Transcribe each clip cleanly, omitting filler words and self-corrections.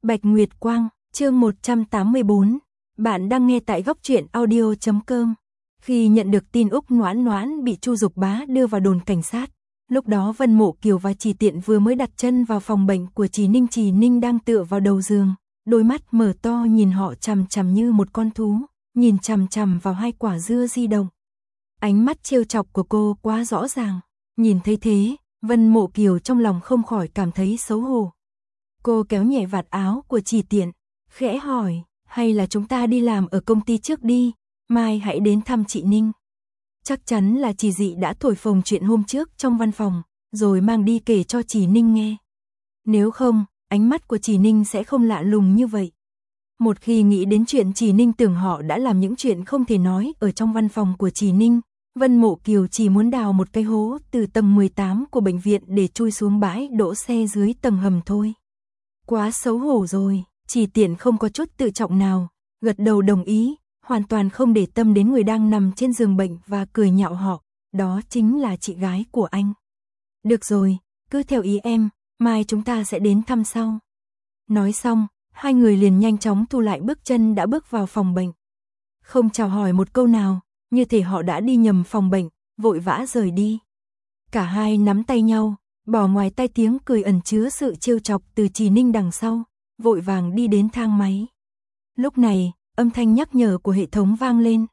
Bạch Nguyệt Quang, chương 184. Bạn đang nghe tại góc truyện audio.com. Khi nhận được tin Úc Noãn Noãn bị Chu Dục Bá đưa vào đồn cảnh sát, lúc đó Vân Mộ Kiều và Trì Tiện vừa mới đặt chân vào phòng bệnh của Trì Ninh đang tựa vào đầu giường, đôi mắt mở to nhìn họ chằm chằm như một con thú, nhìn chằm chằm vào hai quả dưa di động. Ánh mắt trêu chọc của cô quá rõ ràng, nhìn thấy thế, Vân Mộ Kiều trong lòng không khỏi cảm thấy xấu hổ. Cô kéo nhẹ vạt áo của Trì Tiện, khẽ hỏi, hay là chúng ta đi làm ở công ty trước đi, mai hãy đến thăm chị Ninh. Chắc chắn là Trì Dị đã thổi phồng chuyện hôm trước trong văn phòng, rồi mang đi kể cho Trì Ninh nghe. Nếu không, ánh mắt của Trì Ninh sẽ không lạ lùng như vậy. Một khi nghĩ đến chuyện Trì Ninh tưởng họ đã làm những chuyện không thể nói ở trong văn phòng của Trì Ninh, Vân Mộ Kiều chỉ muốn đào một cái hố từ tầng 18 của bệnh viện để chui xuống bãi đỗ xe dưới tầng hầm thôi. Quá xấu hổ rồi, Trì Tiện không có chút tự trọng nào, gật đầu đồng ý, hoàn toàn không để tâm đến người đang nằm trên giường bệnh và cười nhạo họ, đó chính là chị gái của anh. Được rồi, cứ theo ý em, mai chúng ta sẽ đến thăm sau. Nói xong, hai người liền nhanh chóng thu lại bước chân đã bước vào phòng bệnh. Không chào hỏi một câu nào, như thể họ đã đi nhầm phòng bệnh, vội vã rời đi. Cả hai nắm tay nhau, bỏ ngoài tai tiếng cười ẩn chứa sự trêu chọc từ Trì Ninh đằng sau, vội vàng đi đến thang máy. Lúc này, âm thanh nhắc nhở của hệ thống vang lên.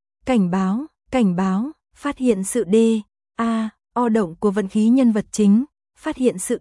Cảnh báo, phát hiện sự o động của vận khí nhân vật chính, phát hiện sự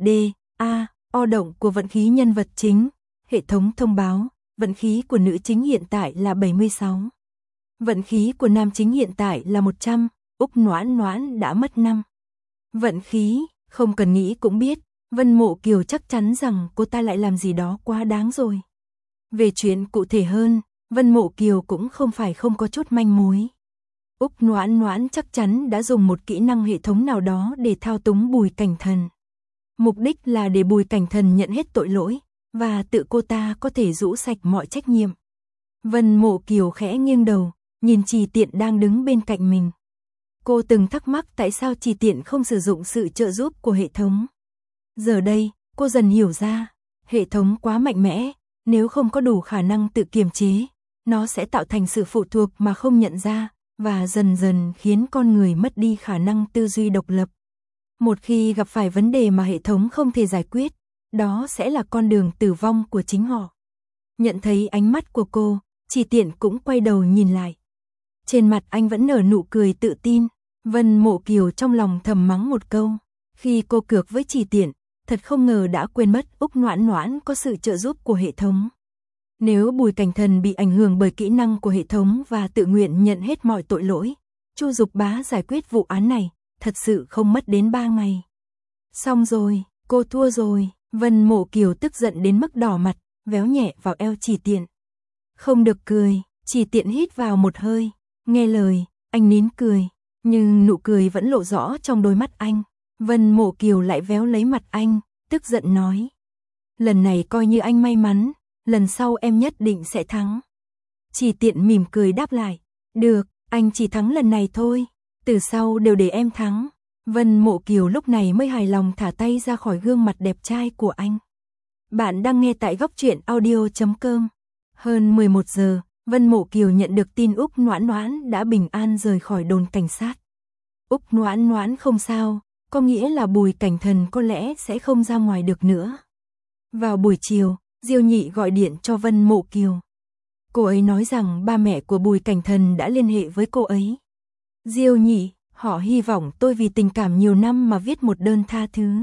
o động của vận khí nhân vật chính. Hệ thống thông báo, vận khí của nữ chính hiện tại là 76. Vận khí của nam chính hiện tại là 100, Úc Noãn Noãn đã mất 5. Vận khí, không cần nghĩ cũng biết, Vân Mộ Kiều chắc chắn rằng cô ta lại làm gì đó quá đáng rồi. Về chuyện cụ thể hơn, Vân Mộ Kiều cũng không phải không có chút manh mối. Úc Noãn Noãn chắc chắn đã dùng một kỹ năng hệ thống nào đó để thao túng Bùi Cảnh Thần. Mục đích là để Bùi Cảnh Thần nhận hết tội lỗi, và tự cô ta có thể rũ sạch mọi trách nhiệm. Vân Mộ Kiều khẽ nghiêng đầu, nhìn Trì Tiện đang đứng bên cạnh mình. Cô từng thắc mắc tại sao Trì Tiện không sử dụng sự trợ giúp của hệ thống. Giờ đây, cô dần hiểu ra, hệ thống quá mạnh mẽ, nếu không có đủ khả năng tự kiềm chế, nó sẽ tạo thành sự phụ thuộc mà không nhận ra, và dần dần khiến con người mất đi khả năng tư duy độc lập. Một khi gặp phải vấn đề mà hệ thống không thể giải quyết, đó sẽ là con đường tử vong của chính họ. Nhận thấy ánh mắt của cô, Trì Tiện cũng quay đầu nhìn lại. Trên mặt anh vẫn nở nụ cười tự tin. Vân Mộ Kiều trong lòng thầm mắng một câu. Khi cô cược với Trì Tiện, thật không ngờ đã quên mất Úc Noãn Noãn có sự trợ giúp của hệ thống. Nếu Bùi Cảnh Thần bị ảnh hưởng bởi kỹ năng của hệ thống và tự nguyện nhận hết mọi tội lỗi, Chu Dục Bá giải quyết vụ án này, thật sự không mất đến 3 ngày. Xong rồi, cô thua rồi. Vân Mộ Kiều tức giận đến mức đỏ mặt, véo nhẹ vào eo Trì Tiện. Không được cười, Trì Tiện hít vào một hơi, nghe lời, anh nín cười, nhưng nụ cười vẫn lộ rõ trong đôi mắt anh. Vân Mộ Kiều lại véo lấy mặt anh, tức giận nói. Lần này coi như anh may mắn, lần sau em nhất định sẽ thắng. Trì Tiện mỉm cười đáp lại, được, anh chỉ thắng lần này thôi, từ sau đều để em thắng. Vân Mộ Kiều lúc này mới hài lòng thả tay ra khỏi gương mặt đẹp trai của anh. Bạn đang nghe tại góc truyện audio.com. Hơn 11 giờ, Vân Mộ Kiều nhận được tin Úc Noãn Noãn đã bình an rời khỏi đồn cảnh sát. Úc Noãn Noãn không sao, có nghĩa là Bùi Cảnh Thần có lẽ sẽ không ra ngoài được nữa. Vào buổi chiều, Diêu Nhị gọi điện cho Vân Mộ Kiều. Cô ấy nói rằng ba mẹ của Bùi Cảnh Thần đã liên hệ với cô ấy. Diêu Nhị, họ hy vọng tôi vì tình cảm nhiều năm mà viết một đơn tha thứ.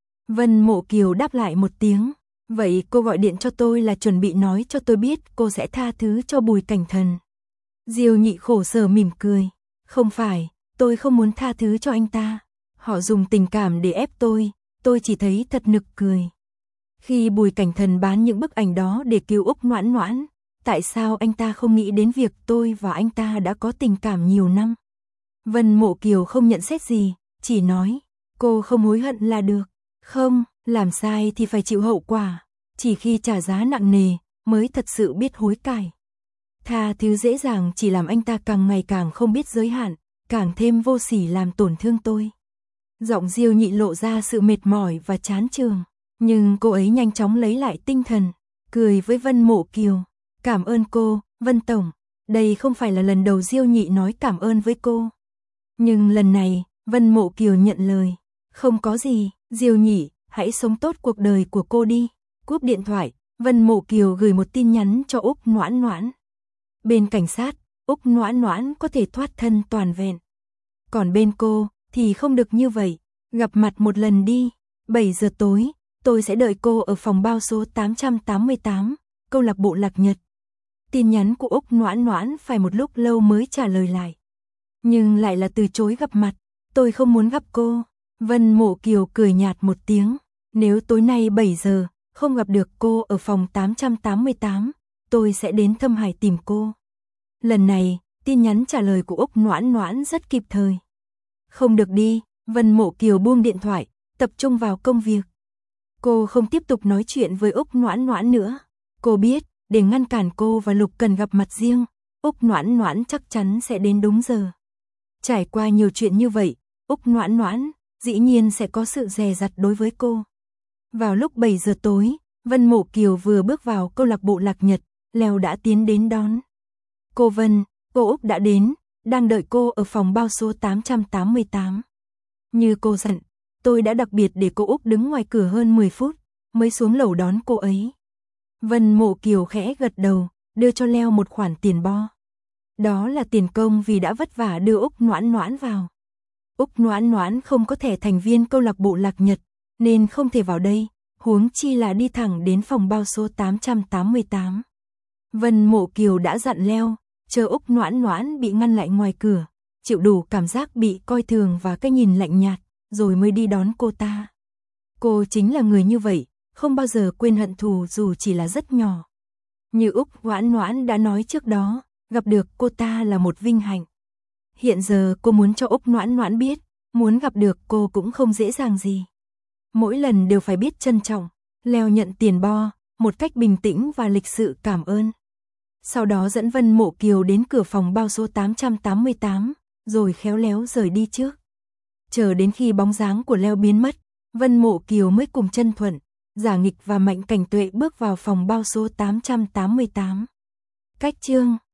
Vân Mộ Kiều đáp lại một tiếng. Vậy cô gọi điện cho tôi là chuẩn bị nói cho tôi biết cô sẽ tha thứ cho Bùi Cảnh Thần. Diêu Nhị khổ sở mỉm cười. Không phải, tôi không muốn tha thứ cho anh ta. Họ dùng tình cảm để ép tôi chỉ thấy thật nực cười. Khi Bùi Cảnh Thần bán những bức ảnh đó để cứu Úc Noãn Noãn, tại sao anh ta không nghĩ đến việc tôi và anh ta đã có tình cảm nhiều năm? Vân Mộ Kiều không nhận xét gì, chỉ nói, cô không hối hận là được. Không, làm sai thì phải chịu hậu quả, chỉ khi trả giá nặng nề mới thật sự biết hối cải. Tha thứ dễ dàng chỉ làm anh ta càng ngày càng không biết giới hạn, càng thêm vô sỉ làm tổn thương tôi. Giọng Diêu Nhị lộ ra sự mệt mỏi và chán chường, nhưng cô ấy nhanh chóng lấy lại tinh thần. cười với Vân Mộ Kiều. Cảm ơn cô, Vân Tổng. Đây không phải là lần đầu Diêu Nhị nói cảm ơn với cô. Nhưng lần này, Vân Mộ Kiều nhận lời. Không có gì, Diêu Nhị, hãy sống tốt cuộc đời của cô đi. Cúp điện thoại, Vân Mộ Kiều gửi một tin nhắn cho Úc Noãn Noãn. Bên cảnh sát, Úc Noãn Noãn có thể thoát thân toàn vẹn. Còn bên cô, thì không được như vậy. Gặp mặt một lần đi. 7 giờ tối, tôi sẽ đợi cô ở phòng bao số 888, câu lạc bộ Lạc Nhật. Tin nhắn của Úc Noãn Noãn phải một lúc lâu mới trả lời lại. Nhưng lại là từ chối gặp mặt. Tôi không muốn gặp cô. Vân Mộ Kiều cười nhạt một tiếng. Nếu tối nay 7 giờ, không gặp được cô ở phòng 888, tôi sẽ đến Thâm Hải tìm cô. Lần này, tin nhắn trả lời của Úc Noãn Noãn rất kịp thời. Không được đi, Vân Mộ Kiều buông điện thoại, tập trung vào công việc. Cô không tiếp tục nói chuyện với Úc Noãn Noãn nữa. Cô biết, để ngăn cản cô và Lục Cần gặp mặt riêng, Úc Noãn Noãn chắc chắn sẽ đến đúng giờ. Trải qua nhiều chuyện như vậy, Úc Noãn Noãn dĩ nhiên sẽ có sự dè dặt đối với cô. Vào lúc 7 giờ tối, Vân Mộ Kiều vừa bước vào câu lạc bộ Lạc Nhật, Leo đã tiến đến đón. Cô Vân, cô Úc đã đến, đang đợi cô ở phòng bao số 888. Như cô dặn, tôi đã đặc biệt để cô Úc đứng ngoài cửa hơn 10 phút, mới xuống lầu đón cô ấy. Vân Mộ Kiều khẽ gật đầu, đưa cho Leo một khoản tiền bo. Đó là tiền công vì đã vất vả đưa Úc Noãn Noãn vào. Úc Noãn Noãn không có thẻ thành viên câu lạc bộ Lạc Nhật, nên không thể vào đây, huống chi là đi thẳng đến phòng bao số 888. Vân Mộ Kiều đã dặn Leo, chờ Úc Noãn Noãn bị ngăn lại ngoài cửa, chịu đủ cảm giác bị coi thường và cái nhìn lạnh nhạt, rồi mới đi đón cô ta. Cô chính là người như vậy, không bao giờ quên hận thù dù chỉ là rất nhỏ. Như Úc Noãn Noãn đã nói trước đó, gặp được cô ta là một vinh hạnh. Hiện giờ cô muốn cho Úc Noãn Noãn biết, muốn gặp được cô cũng không dễ dàng gì. Mỗi lần đều phải biết trân trọng. Leo nhận tiền bo, một cách bình tĩnh và lịch sự cảm ơn. Sau đó dẫn Vân Mộ Kiều đến cửa phòng bao số 888, rồi khéo léo rời đi trước. Chờ đến khi bóng dáng của Leo biến mất, Vân Mộ Kiều mới cùng Chân Thuận, Giả Nghịch và Mạnh Cảnh Tuệ bước vào phòng bao số 888. Cách chương